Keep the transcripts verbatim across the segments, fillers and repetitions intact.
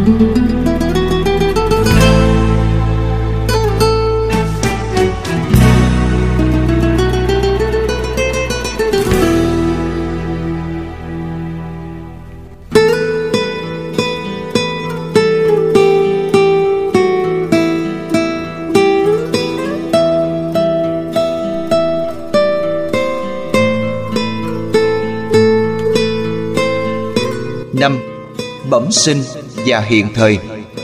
năm. Bẩm sinh và hiện thời.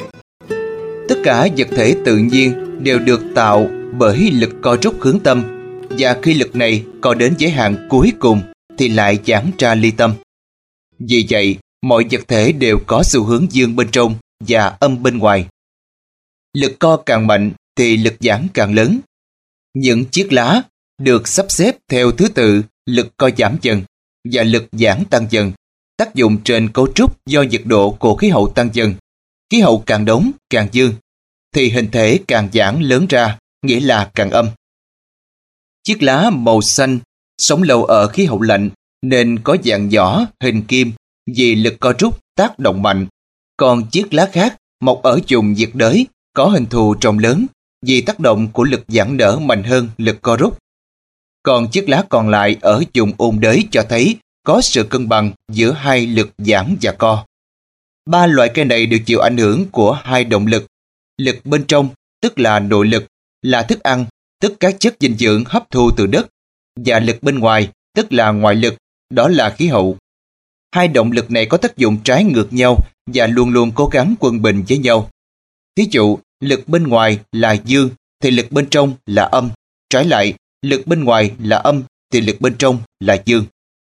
Tất cả vật thể tự nhiên đều được tạo bởi lực co rút hướng tâm, và khi lực này co đến giới hạn cuối cùng thì lại giãn ra ly tâm. Vì vậy, mọi vật thể đều có xu hướng dương bên trong và âm bên ngoài. Lực co càng mạnh thì lực giãn càng lớn. Những chiếc lá được sắp xếp theo thứ tự lực co giảm dần và lực giãn tăng dần, tác dụng trên cấu trúc do nhiệt độ của khí hậu tăng dần. Khí hậu càng nóng, càng dương, thì hình thể càng giãn lớn ra, nghĩa là càng âm. Chiếc lá màu xanh sống lâu ở khí hậu lạnh nên có dạng nhỏ, hình kim vì lực co rút tác động mạnh. Còn chiếc lá khác mọc ở vùng nhiệt đới có hình thù trông lớn vì tác động của lực giãn nở mạnh hơn lực co rút. Còn chiếc lá còn lại ở vùng ôn đới cho thấy có sự cân bằng giữa hai lực giãn và co. Ba loại cây này đều chịu ảnh hưởng của hai động lực. Lực bên trong, tức là nội lực, là thức ăn, tức các chất dinh dưỡng hấp thu từ đất, và lực bên ngoài, tức là ngoại lực, đó là khí hậu. Hai động lực này có tác dụng trái ngược nhau và luôn luôn cố gắng quân bình với nhau. Thí dụ, lực bên ngoài là dương thì lực bên trong là âm. Trái lại, lực bên ngoài là âm thì lực bên trong là dương.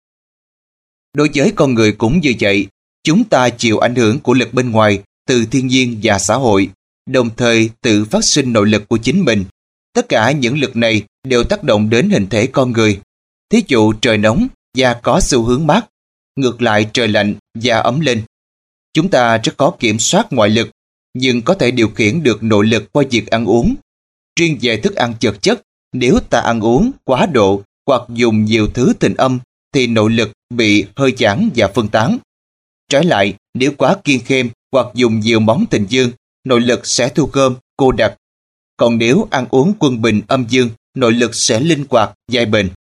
Đối với con người cũng như vậy, chúng ta chịu ảnh hưởng của lực bên ngoài từ thiên nhiên và xã hội, đồng thời tự phát sinh nội lực của chính mình. Tất cả những lực này đều tác động đến hình thể con người. Thí dụ trời nóng và có xu hướng mát, ngược lại trời lạnh và ấm lên. Chúng ta rất khó kiểm soát ngoại lực, nhưng có thể điều khiển được nội lực qua việc ăn uống. Riêng về thức ăn chật chất, nếu ta ăn uống quá độ hoặc dùng nhiều thứ tình âm thì nội lực bị hơi giãn và phân tán. Trái lại, nếu quá kiêng khem hoặc dùng nhiều món tình dương, nội lực sẽ thu gom, cô đặc. Còn nếu ăn uống quân bình âm dương, nội lực sẽ linh hoạt, dài bền.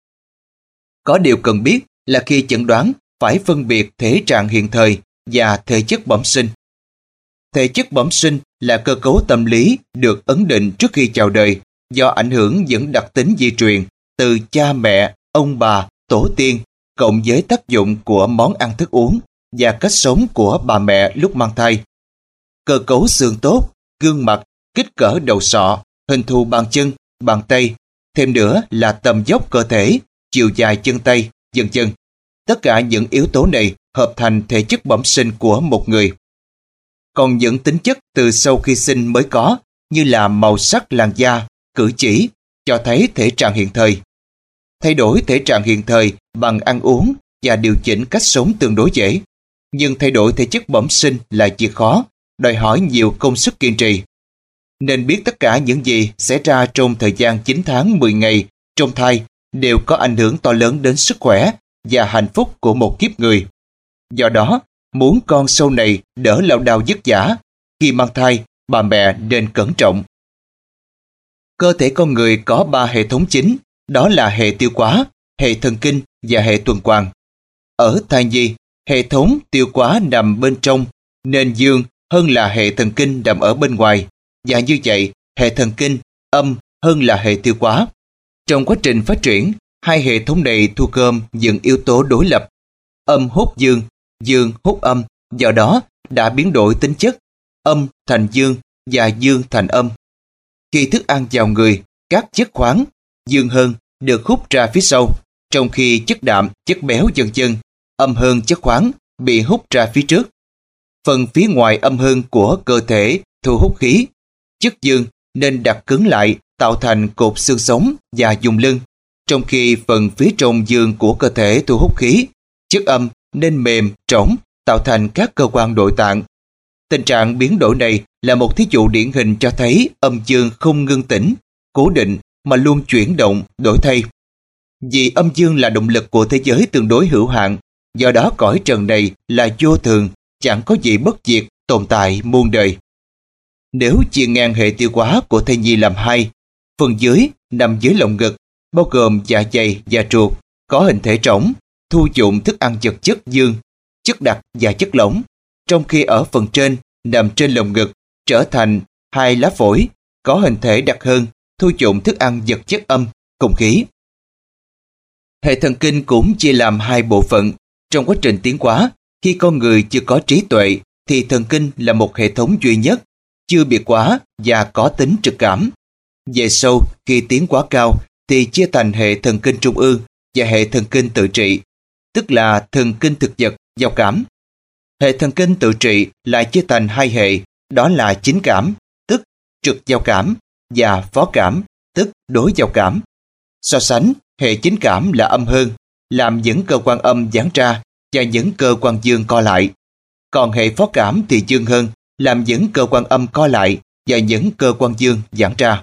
Có điều cần biết là khi chẩn đoán phải phân biệt thể trạng hiện thời và thể chất bẩm sinh. Thể chất bẩm sinh là cơ cấu tâm lý được ấn định trước khi chào đời do ảnh hưởng những đặc tính di truyền từ cha mẹ, ông bà, tổ tiên, cộng với tác dụng của món ăn thức uống và cách sống của bà mẹ lúc mang thai. Cơ cấu xương tốt, gương mặt, kích cỡ đầu sọ, hình thù bàn chân, bàn tay, thêm nữa là tầm dốc cơ thể, chiều dài chân tay, vân vân. Tất cả những yếu tố này hợp thành thể chất bẩm sinh của một người. Còn những tính chất từ sau khi sinh mới có, như là màu sắc làn da, cử chỉ, cho thấy thể trạng hiện thời. Thay đổi thể trạng hiện thời bằng ăn uống và điều chỉnh cách sống tương đối dễ. Nhưng thay đổi thể chất bẩm sinh là việc khó, đòi hỏi nhiều công sức kiên trì. Nên biết tất cả những gì xảy ra trong thời gian chín tháng mười ngày trong thai đều có ảnh hưởng to lớn đến sức khỏe và hạnh phúc của một kiếp người. Do đó, muốn con sau này đỡ lao đao vất vả, khi mang thai, bà mẹ nên cẩn trọng. Cơ thể con người có ba hệ thống chính, đó là hệ tiêu hóa, hệ thần kinh và hệ tuần hoàn. Ở thai nhi, hệ thống tiêu hóa nằm bên trong, nên dương hơn là hệ thần kinh nằm ở bên ngoài, và như vậy, hệ thần kinh âm hơn là hệ tiêu hóa. Trong quá trình phát triển, hai hệ thống này thu gom những yếu tố đối lập. Âm hút dương, dương hút âm, do đó đã biến đổi tính chất, âm thành dương và dương thành âm. Khi thức ăn vào người, các chất khoáng, dương hơn, được hút ra phía sau, trong khi chất đạm, chất béo vân vân, âm hơn chất khoáng, bị hút ra phía trước. Phần phía ngoài âm hơn của cơ thể thu hút khí, chất dương nên đặt cứng lại tạo thành cột xương sống và vùng lưng, trong khi phần phía trong dương của cơ thể thu hút khí, chất âm nên mềm, trống, tạo thành các cơ quan nội tạng. Tình trạng biến đổi này là một thí dụ điển hình cho thấy âm dương không ngưng tĩnh, cố định mà luôn chuyển động, đổi thay. Vì âm dương là động lực của thế giới tương đối hữu hạn, do đó cõi trần này là vô thường, chẳng có gì bất diệt tồn tại muôn đời. Nếu chia ngang hệ tiêu hóa của thai nhi làm hai, phần dưới nằm dưới lồng ngực, bao gồm dạ dày và ruột, có hình thể trống, thu dụng thức ăn vật chất dương, chất đặc và chất lỏng, trong khi ở phần trên nằm trên lồng ngực trở thành hai lá phổi, có hình thể đặc hơn, thu dụng thức ăn vật chất âm, không khí. Hệ thần kinh cũng chia làm hai bộ phận. Trong quá trình tiến hóa, khi con người chưa có trí tuệ, thì thần kinh là một hệ thống duy nhất, chưa biệt hóa và có tính trực cảm. Về sau, khi tiến hóa cao, thì chia thành hệ thần kinh trung ương và hệ thần kinh tự trị, tức là thần kinh thực vật, giao cảm. Hệ thần kinh tự trị lại chia thành hai hệ, đó là chính cảm, tức trực giao cảm, và phó cảm, tức đối giao cảm. So sánh, hệ chính cảm là âm hơn, làm những cơ quan âm giãn ra và những cơ quan dương co lại. Còn hệ phó cảm thì dương hơn, làm những cơ quan âm co lại và những cơ quan dương giãn ra.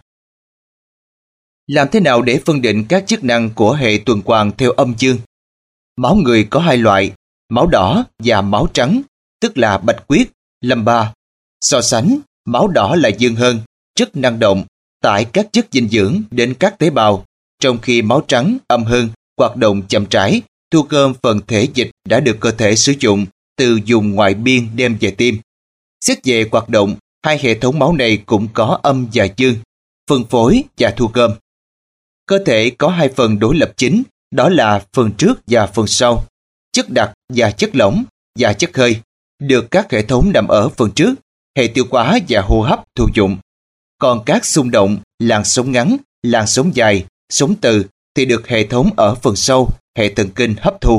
Làm thế nào để phân định các chức năng của hệ tuần hoàn theo âm dương? Máu người có hai loại, máu đỏ và máu trắng, tức là bạch huyết, lâm ba. So sánh, máu đỏ là dương hơn, rất năng động, tải các chất dinh dưỡng đến các tế bào, trong khi máu trắng âm hơn, hoạt động chậm rãi, thu gom phần thể dịch đã được cơ thể sử dụng từ vùng ngoại biên đem về tim. Xét về hoạt động, hai hệ thống máu này cũng có âm và dương, phân phối và thu gom. Cơ thể có hai phần đối lập chính, đó là phần trước và phần sau, chất đặc và chất lỏng và chất hơi, được các hệ thống nằm ở phần trước, hệ tiêu hóa và hô hấp thụ dụng. Còn các xung động, làn sóng ngắn, làn sóng dài, sóng từ thì được hệ thống ở phần sau, hệ thần kinh hấp thu.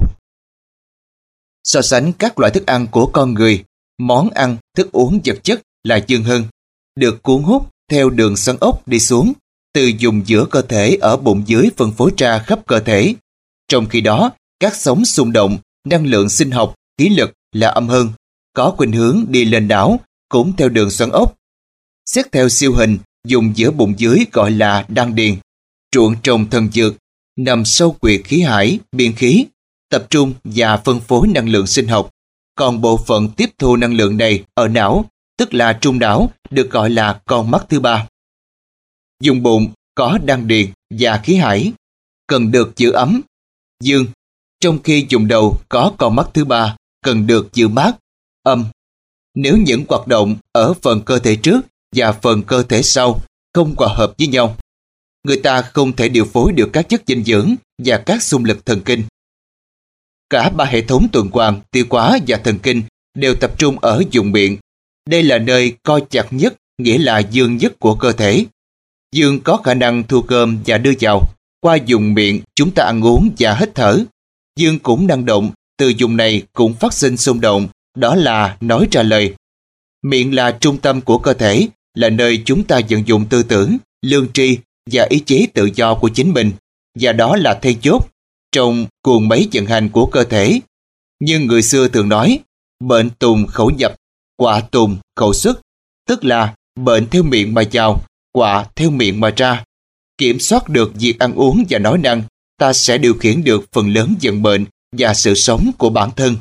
So sánh các loại thức ăn của con người, món ăn, thức uống vật chất là dương hơn, được cuốn hút theo đường xoắn ốc đi xuống, từ vùng giữa cơ thể ở bụng dưới phân phối ra khắp cơ thể. Trong khi đó, các sóng xung động, năng lượng sinh học, khí lực là âm hơn, có khuynh hướng đi lên não, cũng theo đường xoắn ốc. Xét theo siêu hình, vùng giữa bụng dưới gọi là đan điền, ruộng trồng thần dược, nằm sâu quyệt khí hải, biên khí, tập trung và phân phối năng lượng sinh học. Còn bộ phận tiếp thu năng lượng này ở não, tức là trung não, được gọi là con mắt thứ ba. Vùng bụng có đan điền và khí hải, cần được giữ ấm, dương, trong khi vùng đầu có con mắt thứ ba, cần được giữ mát, âm. Nếu những hoạt động ở phần cơ thể trước và phần cơ thể sau không hòa hợp với nhau, người ta không thể điều phối được các chất dinh dưỡng và các xung lực thần kinh. Cả ba hệ thống tuần hoàn, tiêu hóa và thần kinh đều tập trung ở vùng miệng. Đây là nơi co chặt nhất, nghĩa là dương nhất của cơ thể. Dương có khả năng thu gom và đưa vào. Qua vùng miệng chúng ta ăn uống và hít thở. Dương cũng năng động, từ vùng này cũng phát sinh xung động, đó là nói ra lời. Miệng là trung tâm của cơ thể, là nơi chúng ta vận dụng tư tưởng, lương tri và ý chí tự do của chính mình, và đó là then chốt trong cuồng máy vận hành của cơ thể. Nhưng người xưa thường nói, bệnh tùng khẩu nhập, quả tùng khẩu xuất, tức là bệnh theo miệng mà vào, quả theo miệng mà ra. Kiểm soát được việc ăn uống và nói năng, ta sẽ điều khiển được phần lớn vận mệnh và sự sống của bản thân.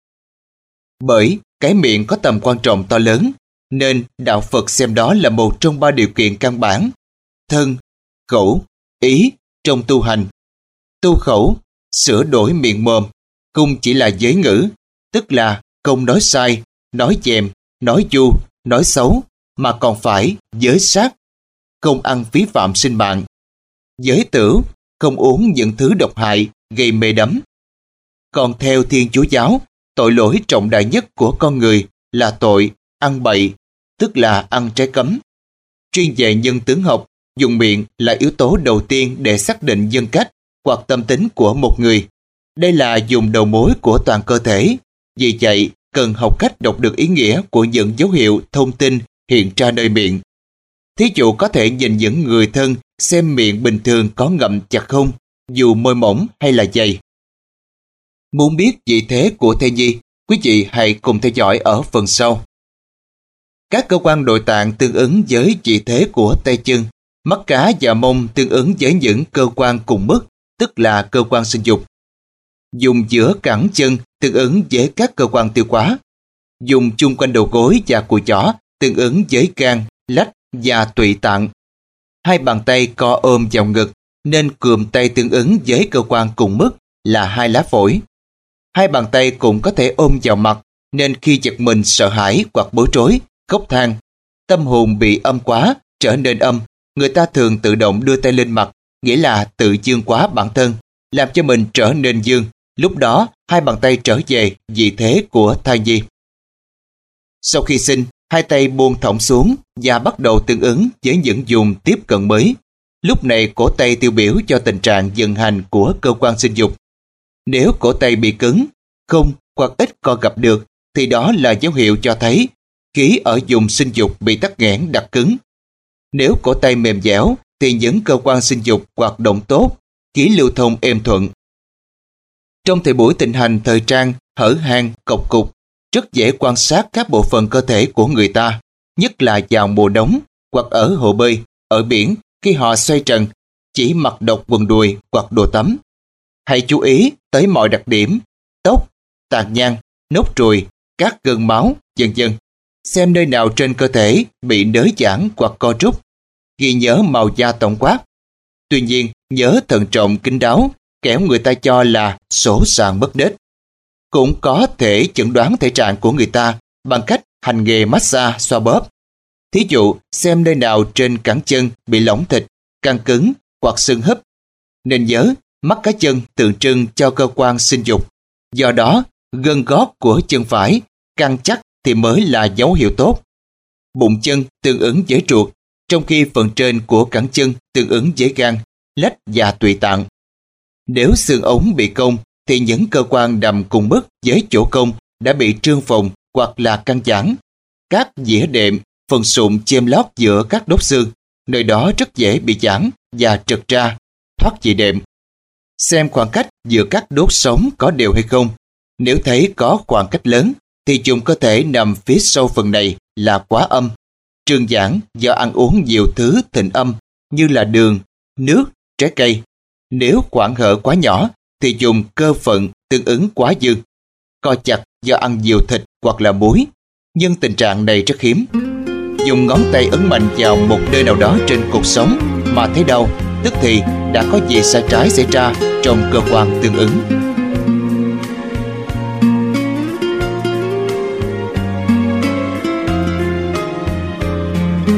Bởi cái miệng có tầm quan trọng to lớn, nên đạo Phật xem đó là một trong ba điều kiện căn bản: thân, khẩu, ý trong tu hành. Tu khẩu, sửa đổi miệng mồm, không chỉ là giới ngữ, tức là không nói sai, nói chèm, nói du, nói xấu, mà còn phải giới sát, không ăn phí phạm sinh mạng. Giới tửu, không uống những thứ độc hại, gây mê đắm. Còn theo Thiên Chúa giáo, tội lỗi trọng đại nhất của con người là tội ăn bậy, tức là ăn trái cấm. Chuyên về nhân tướng học, dùng miệng là yếu tố đầu tiên để xác định nhân cách hoặc tâm tính của một người. Đây là dùng đầu mối của toàn cơ thể. Vì vậy, cần học cách đọc được ý nghĩa của những dấu hiệu thông tin hiện ra nơi miệng. Thí dụ có thể nhìn những người thân xem miệng bình thường có ngậm chặt không, dù môi mỏng hay là dày. Muốn biết vị thế của thai nhi, quý vị hãy cùng theo dõi ở phần sau. Các cơ quan nội tạng tương ứng với vị thế của tay chân, mắt cá và mông tương ứng với những cơ quan cùng mức, tức là cơ quan sinh dục. Dùng giữa cẳng chân tương ứng với các cơ quan tiêu hóa. dùng chung quanh đầu gối và cùi chỏ tương ứng với gan, lách và tụy tạng. Hai bàn tay co ôm vào ngực nên cườm tay tương ứng với cơ quan cùng mức là hai lá phổi. Hai bàn tay cũng có thể ôm vào mặt nên khi giật mình sợ hãi hoặc bối rối, khóc than, tâm hồn bị âm quá, trở nên âm, người ta thường tự động đưa tay lên mặt, nghĩa là tự dương quá bản thân, làm cho mình trở nên dương. Lúc đó, hai bàn tay trở về vị thế của thai nhi. Sau khi sinh, hai tay buông thõng xuống và bắt đầu tương ứng với những vùng tiếp cận mới. Lúc này cổ tay tiêu biểu cho tình trạng vận hành của cơ quan sinh dục. Nếu cổ tay bị cứng, không hoặc ít co gập được, thì đó là dấu hiệu cho thấy khí ở vùng sinh dục bị tắc nghẽn đặc cứng. Nếu cổ tay mềm dẻo, thì những cơ quan sinh dục hoạt động tốt, khí lưu thông êm thuận. Trong thời buổi thịnh hành thời trang, hở hang, cộc cục, rất dễ quan sát các bộ phận cơ thể của người ta, nhất là vào mùa đông hoặc ở hồ bơi, ở biển khi họ xoay trần, chỉ mặc độc quần đùi hoặc đồ tắm. Hãy chú ý tới mọi đặc điểm, tóc, tàn nhang, nốt ruồi, các gân máu, vân vân. Xem nơi nào trên cơ thể bị nới giãn hoặc co rút. Ghi nhớ màu da tổng quát. Tuy nhiên, nhớ thận trọng kín đáo, kẻo người ta cho là sổ sàng mất nết. Cũng có thể chẩn đoán thể trạng của người ta bằng cách hành nghề massage xoa bóp. Thí dụ, xem nơi nào trên cẳng chân bị lỏng thịt, căng cứng hoặc sưng húp. Nên nhớ, mắt cá chân tượng trưng cho cơ quan sinh dục. Do đó, gân gót của chân phải căng chắc thì mới là dấu hiệu tốt. Bụng chân tương ứng với ruột, trong khi phần trên của cẳng chân tương ứng với gan, lách và tụy tạng. Nếu xương ống bị cong, thì những cơ quan nằm cùng mức với chỗ cong đã bị trương phồng hoặc là căng giãn. Các dĩa đệm, phần sụn chêm lót giữa các đốt xương, nơi đó rất dễ bị giãn và trật ra, thoát vị đệm. Xem khoảng cách giữa các đốt sống có đều hay không. Nếu thấy có khoảng cách lớn, thì dùng cơ thể nằm phía sau phần này là quá âm, trương giãn do ăn uống nhiều thứ thịnh âm như là đường, nước, trái cây. Nếu khoảng hở quá nhỏ, thì dùng cơ phận tương ứng quá dư, co chặt do ăn nhiều thịt hoặc là muối. Nhưng tình trạng này rất hiếm. Dùng ngón tay ấn mạnh vào một nơi nào đó trên cột sống mà thấy đau, tức thì đã có gì sai trái xảy ra trong cơ quan tương ứng.